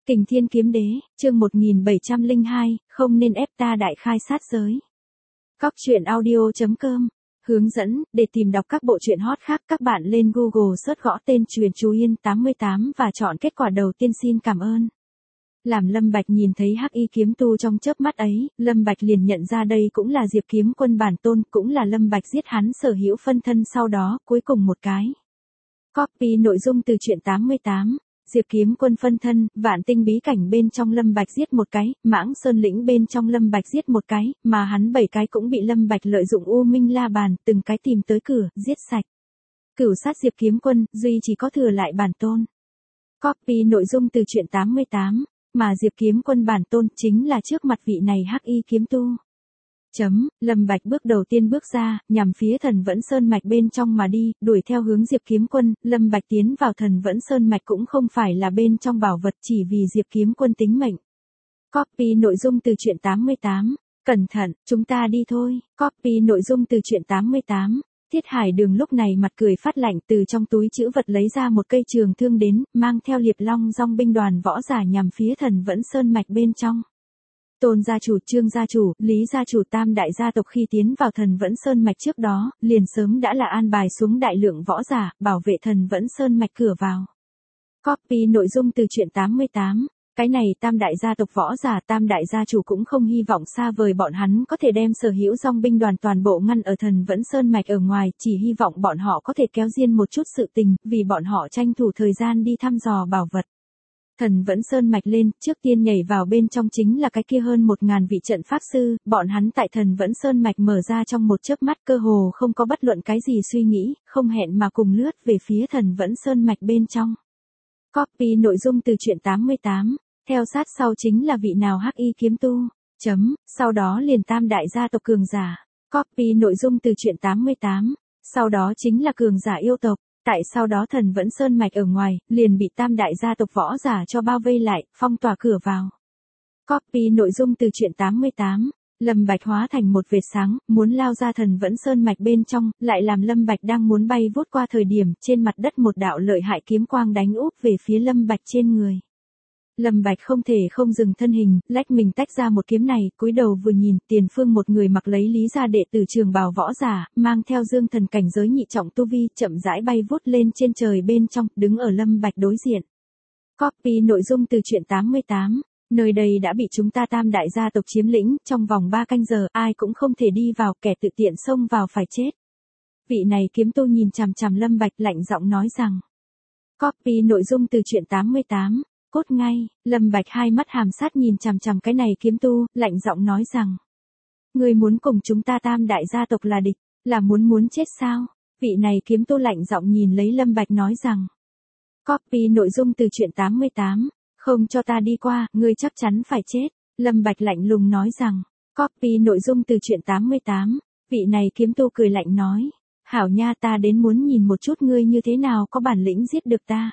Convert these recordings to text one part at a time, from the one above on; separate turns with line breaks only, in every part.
Kình Thiên Kiếm Đế, chương 1702, không nên ép ta đại khai sát giới. Cóc truyện audio.com. Hướng dẫn, để tìm đọc các bộ truyện hot khác các bạn lên Google search gõ tên Truyền Chú Yên 88 và chọn kết quả đầu tiên xin cảm ơn. Làm Lâm Bạch nhìn thấy Hắc Y kiếm tu trong chớp mắt ấy, Lâm Bạch liền nhận ra đây cũng là Diệp Kiếm Quân bản tôn, cũng là Lâm Bạch giết hắn sở hữu phân thân sau đó, cuối cùng một cái. Copy nội dung từ truyện 88. Diệp Kiếm Quân phân thân, Vạn Tinh bí cảnh bên trong Lâm Bạch giết một cái, Mãng Sơn lĩnh bên trong Lâm Bạch giết một cái, mà hắn 7 cái cũng bị Lâm Bạch lợi dụng U Minh La Bàn, từng cái tìm tới cửa, giết sạch. Cửu sát Diệp Kiếm Quân, duy chỉ có thừa lại bản tôn. Copy nội dung từ truyện 88, mà Diệp Kiếm Quân bản tôn chính là trước mặt vị này Hắc Y kiếm tu. Lâm Bạch bước đầu tiên bước ra, nhằm phía Thần Vẫn Sơn Mạch bên trong mà đi, đuổi theo hướng Diệp Kiếm Quân. Lâm Bạch tiến vào Thần Vẫn Sơn Mạch cũng không phải là bên trong bảo vật, chỉ vì Diệp Kiếm Quân tính mệnh. Copy nội dung từ truyện 88. Cẩn thận, chúng ta đi thôi. Copy nội dung từ truyện 88. Thiết Hải Đường lúc này mặt cười phát lạnh, từ trong túi trữ vật lấy ra một cây trường thương đến, mang theo Liệp Long dòng binh đoàn võ giả nhằm phía Thần Vẫn Sơn Mạch bên trong. Tôn gia chủ, Trương gia chủ, Lý gia chủ tam đại gia tộc khi tiến vào Thần Vẫn Sơn Mạch trước đó, liền sớm đã là an bài xuống đại lượng võ giả, bảo vệ Thần Vẫn Sơn Mạch cửa vào. Copy nội dung từ truyện 88. Cái này tam đại gia tộc võ giả tam đại gia chủ cũng không hy vọng xa vời bọn hắn có thể đem sở hữu dòng binh đoàn toàn bộ ngăn ở Thần Vẫn Sơn Mạch ở ngoài, chỉ hy vọng bọn họ có thể kéo riêng một chút sự tình, vì bọn họ tranh thủ thời gian đi thăm dò bảo vật. Thần Vẫn Sơn Mạch lên, trước tiên nhảy vào bên trong chính là cái kia hơn 1000 vị trận pháp sư, bọn hắn tại Thần Vẫn Sơn Mạch mở ra trong một chớp mắt, cơ hồ không có bất luận cái gì suy nghĩ, không hẹn mà cùng lướt về phía Thần Vẫn Sơn Mạch bên trong. Copy nội dung từ truyện 88, theo sát sau chính là vị nào Hắc Y kiếm tu. Sau đó liền tam đại gia tộc cường giả. Copy nội dung từ truyện 88, sau đó chính là cường giả yêu tộc. Tại sau đó Thần Vẫn Sơn Mạch ở ngoài, liền bị tam đại gia tộc võ giả cho bao vây lại, phong tỏa cửa vào. Copy nội dung từ truyện 88, Lâm Bạch hóa thành một vệt sáng, muốn lao ra Thần Vẫn Sơn Mạch bên trong, lại làm Lâm Bạch đang muốn bay vút qua thời điểm, trên mặt đất một đạo lợi hại kiếm quang đánh úp về phía Lâm Bạch trên người. Lâm Bạch không thể không dừng thân hình, lách mình tách ra một kiếm này, cúi đầu vừa nhìn, tiền phương một người mặc lấy Lý gia đệ tử trường bào võ giả, mang theo dương thần cảnh giới nhị trọng tu vi, chậm rãi bay vút lên trên trời bên trong, đứng ở Lâm Bạch đối diện. Copy nội dung từ truyện 88, nơi đây đã bị chúng ta tam đại gia tộc chiếm lĩnh, trong vòng 3 canh giờ, ai cũng không thể đi vào, kẻ tự tiện xông vào phải chết. Vị này kiếm tu nhìn chằm chằm Lâm Bạch lạnh giọng nói rằng. Copy nội dung từ truyện 88. Cốt ngay, Lâm Bạch hai mắt hàm sát nhìn chằm chằm cái này kiếm tu, lạnh giọng nói rằng. Ngươi muốn cùng chúng ta tam đại gia tộc là địch, là muốn chết sao? Vị này kiếm tu lạnh giọng nhìn lấy Lâm Bạch nói rằng. Copy nội dung từ truyện 88, không cho ta đi qua, ngươi chắc chắn phải chết. Lâm Bạch lạnh lùng nói rằng. Copy nội dung từ truyện 88, vị này kiếm tu cười lạnh nói. Hảo nha, ta đến muốn nhìn một chút ngươi như thế nào có bản lĩnh giết được ta.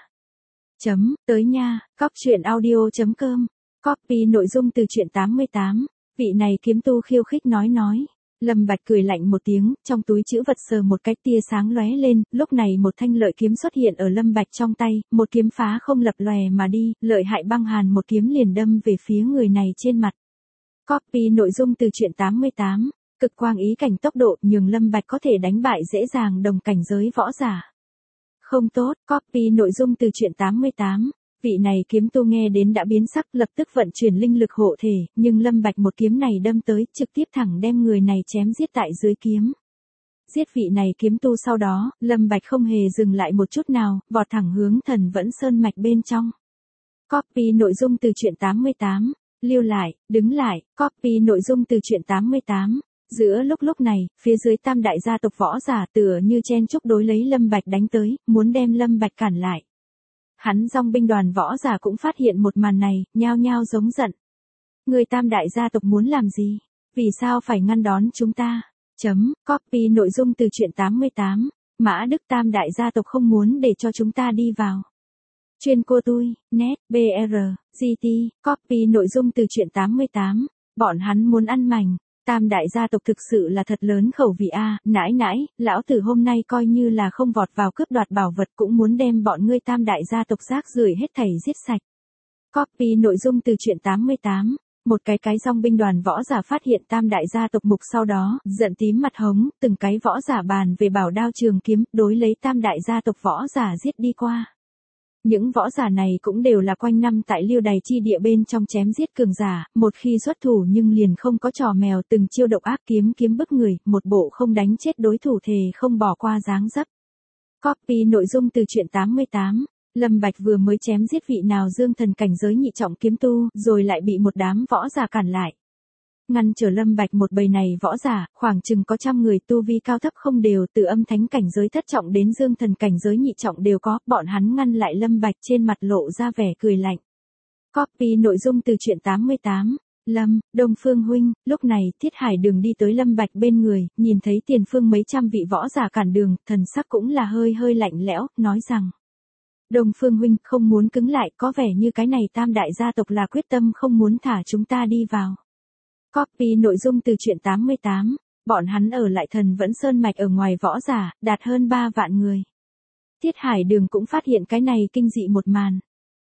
Tới nha, cóc truyện audio.com. Copy nội dung từ truyện 88, vị này kiếm tu khiêu khích nói. Lâm Bạch cười lạnh một tiếng, trong túi trữ vật sờ một cái tia sáng lóe lên, lúc này một thanh lợi kiếm xuất hiện ở Lâm Bạch trong tay, một kiếm phá không lập lòe mà đi, lợi hại băng hàn một kiếm liền đâm về phía người này trên mặt. Copy nội dung từ truyện 88, cực quang ý cảnh tốc độ nhường Lâm Bạch có thể đánh bại dễ dàng đồng cảnh giới võ giả. Không tốt, copy nội dung từ truyện 88, vị này kiếm tu nghe đến đã biến sắc, lập tức vận chuyển linh lực hộ thể, nhưng Lâm Bạch một kiếm này đâm tới, trực tiếp thẳng đem người này chém giết tại dưới kiếm. Giết vị này kiếm tu sau đó, Lâm Bạch không hề dừng lại một chút nào, vọt thẳng hướng Thần Vẫn Sơn Mạch bên trong. Copy nội dung từ truyện 88, lưu lại, đứng lại, copy nội dung từ truyện 88. Giữa lúc này, phía dưới tam đại gia tộc võ giả tựa như chen chúc đối lấy Lâm Bạch đánh tới, muốn đem Lâm Bạch cản lại. Hắn dòng binh đoàn võ giả cũng phát hiện một màn này, nhao nhao giống giận. Người tam đại gia tộc muốn làm gì? Vì sao phải ngăn đón chúng ta? Copy nội dung từ truyện 88, Mã Đức tam đại gia tộc không muốn để cho chúng ta đi vào. Chuyên cô tui, net, BR, GT, copy nội dung từ truyện 88, bọn hắn muốn ăn mảnh. Tam đại gia tộc thực sự là thật lớn khẩu vị a, nãi, lão tử hôm nay coi như là không vọt vào cướp đoạt bảo vật cũng muốn đem bọn ngươi tam đại gia tộc rác rưởi hết thảy giết sạch. Copy nội dung từ truyện 88. Một cái dòng binh đoàn võ giả phát hiện tam đại gia tộc Mục, sau đó giận tím mặt hống, từng cái võ giả bàn về bảo đao trường kiếm, đối lấy tam đại gia tộc võ giả giết đi qua. Những võ giả này cũng đều là quanh năm tại Liêu Đày chi địa bên trong chém giết cường giả, một khi xuất thủ nhưng liền không có trò mèo, từng chiêu độc ác, kiếm bức người, một bộ không đánh chết đối thủ thề không bỏ qua dáng dấp. Copy nội dung từ truyện 88. Lâm Bạch vừa mới chém giết vị nào dương thần cảnh giới nhị trọng kiếm tu, rồi lại bị một đám võ giả cản lại. Ngăn trở Lâm Bạch một bầy này võ giả, khoảng chừng có 100 người, tu vi cao thấp không đều, từ âm thánh cảnh giới thất trọng đến dương thần cảnh giới nhị trọng đều có, bọn hắn ngăn lại Lâm Bạch trên mặt lộ ra vẻ cười lạnh. Copy nội dung từ truyện 88. Đông Phương huynh, lúc này Thiết Hải Đường đi tới Lâm Bạch bên người, nhìn thấy tiền phương mấy trăm vị võ giả cản đường, thần sắc cũng là hơi lạnh lẽo, nói rằng: Đông Phương huynh không muốn cứng lại, có vẻ như cái này tam đại gia tộc là quyết tâm không muốn thả chúng ta đi vào. Copy nội dung từ truyện 88. Bọn hắn ở lại Thần Vẫn Sơn Mạch ở ngoài võ giả, đạt hơn 3 vạn người. Thiết Hải Đường cũng phát hiện cái này kinh dị một màn.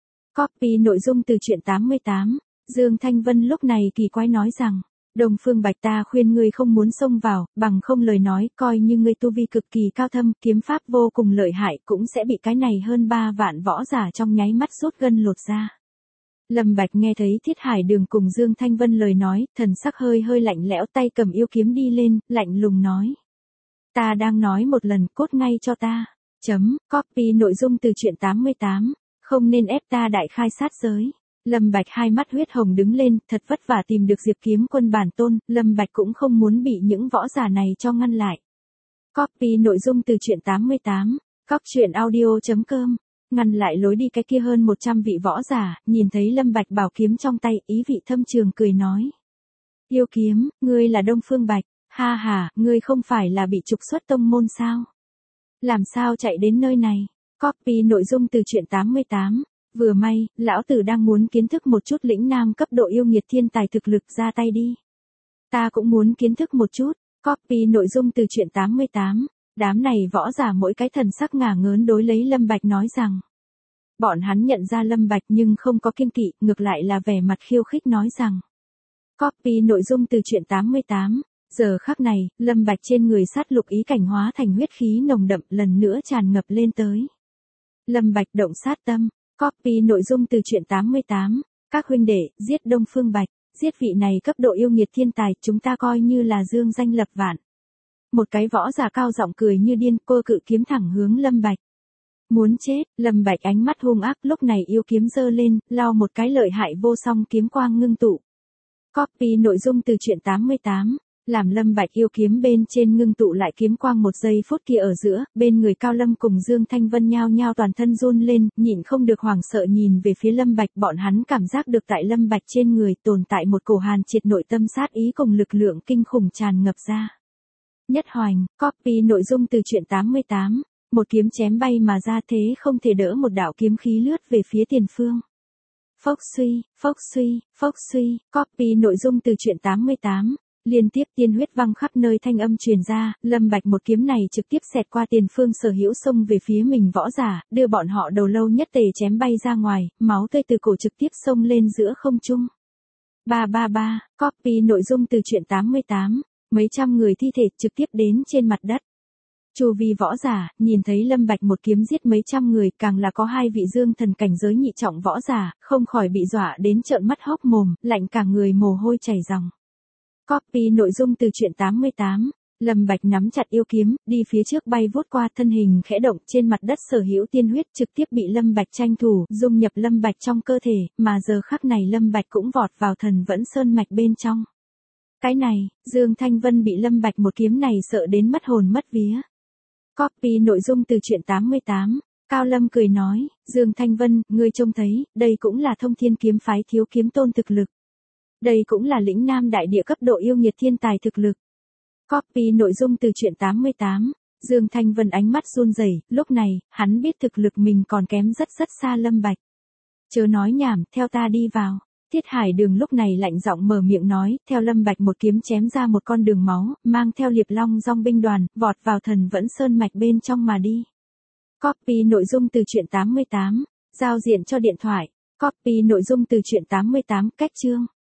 Copy nội dung từ truyện 88. Dương Thanh Vân lúc này kỳ quái nói rằng: Đông Phương Bạch, ta khuyên ngươi không muốn xông vào, bằng không lời nói, coi như ngươi tu vi cực kỳ cao thâm, kiếm pháp vô cùng lợi hại, cũng sẽ bị cái này hơn 3 vạn võ giả trong nháy mắt rút gân lột ra. Lâm Bạch nghe thấy Thiết Hải Đường cùng Dương Thanh Vân lời nói, thần sắc hơi lạnh lẽo, tay cầm yêu kiếm đi lên, lạnh lùng nói: Ta đang nói một lần, cốt ngay cho ta. Copy nội dung từ truyện 88. Không nên ép ta đại khai sát giới. Lâm Bạch hai mắt huyết hồng đứng lên, thật vất vả tìm được Diệp Kiếm Quân bản tôn, Lâm Bạch cũng không muốn bị những võ giả này cho ngăn lại. Copy nội dung từ truyện 88. Coctruyện.audio.com. Ngăn lại lối đi cái kia hơn 100 vị võ giả, nhìn thấy Lâm Bạch bảo kiếm trong tay, ý vị thâm trường cười nói: Yêu kiếm, ngươi là Đông Phương Bạch, ha ha, ngươi không phải là bị trục xuất tông môn sao? Làm sao chạy đến nơi này? Copy nội dung từ truyện 88. Vừa may, lão tử đang muốn kiến thức một chút lĩnh nam cấp độ yêu nghiệt thiên tài thực lực, ra tay đi. Ta cũng muốn kiến thức một chút. Copy nội dung từ truyện 88. Đám này võ giả mỗi cái thần sắc ngả ngớn đối lấy Lâm Bạch nói rằng. Bọn hắn nhận ra Lâm Bạch nhưng không có kiêng kỵ, ngược lại là vẻ mặt khiêu khích nói rằng. Copy nội dung từ truyện 88. Giờ khắc này, Lâm Bạch trên người sát lục ý cảnh hóa thành huyết khí nồng đậm, lần nữa tràn ngập lên tới. Lâm Bạch động sát tâm. Copy nội dung từ truyện 88. Các huynh đệ, giết Đông Phương Bạch, giết vị này cấp độ yêu nghiệt thiên tài, chúng ta coi như là dương danh lập vạn. Một cái võ giả cao giọng cười như điên, cô cự kiếm thẳng hướng Lâm Bạch. Muốn chết, Lâm Bạch ánh mắt hung ác, lúc này yêu kiếm giơ lên, lao một cái lợi hại vô song kiếm quang ngưng tụ. Copy nội dung từ truyện 88. Làm Lâm Bạch yêu kiếm bên trên ngưng tụ lại kiếm quang một giây phút kia ở giữa, bên người Cao Lâm cùng Dương Thanh Vân nhao nhao toàn thân run lên, nhịn không được hoảng sợ nhìn về phía Lâm Bạch, bọn hắn cảm giác được tại Lâm Bạch trên người tồn tại một cổ hàn triệt nội tâm sát ý cùng lực lượng kinh khủng tràn ngập ra. Nhất Hoành, copy nội dung từ truyện 88, một kiếm chém bay mà ra thế không thể đỡ một đạo kiếm khí lướt về phía tiền phương. Phốc suy, copy nội dung từ truyện 88. Liên tiếp tiên huyết văng khắp nơi, thanh âm truyền ra, Lâm Bạch một kiếm này trực tiếp xẹt qua tiền phương sở hữu xông về phía mình võ giả, đưa bọn họ đầu lâu nhất tề chém bay ra ngoài, máu tươi từ cổ trực tiếp xông lên giữa không trung. Copy nội dung từ truyện 88, mấy trăm người thi thể trực tiếp đến trên mặt đất. Chu vi võ giả, nhìn thấy Lâm Bạch một kiếm giết mấy trăm người, càng là có 2 vị dương thần cảnh giới nhị trọng võ giả, không khỏi bị dọa đến trợn mắt hốc mồm, lạnh cả người mồ hôi chảy ròng. Copy nội dung từ truyện 88. Lâm Bạch nắm chặt yêu kiếm, đi phía trước bay vút qua, thân hình khẽ động, trên mặt đất sở hữu tiên huyết trực tiếp bị Lâm Bạch tranh thủ, dung nhập Lâm Bạch trong cơ thể, mà giờ khắc này Lâm Bạch cũng vọt vào Thần Vẫn Sơn Mạch bên trong. Cái này, Dương Thanh Vân bị Lâm Bạch một kiếm này sợ đến mất hồn mất vía. Copy nội dung từ truyện 88. Cao Lâm cười nói, Dương Thanh Vân, ngươi trông thấy, đây cũng là Thông Thiên kiếm phái thiếu kiếm tôn thực lực. Đây cũng là lĩnh nam đại địa cấp độ yêu nghiệt thiên tài thực lực. Copy nội dung từ truyện 88. Dương Thanh Vân ánh mắt run rẩy, lúc này, hắn biết thực lực mình còn kém rất xa Lâm Bạch. Chớ nói nhảm, theo ta đi vào. Thiết Hải Đường lúc này lạnh giọng mở miệng nói, theo Lâm Bạch một kiếm chém ra một con đường máu, mang theo Liệp Long dòng binh đoàn, vọt vào Thần Vẫn Sơn Mạch bên trong mà đi. Copy nội dung từ truyện 88. Giao diện cho điện thoại. Copy nội dung từ truyện 88 cách chương.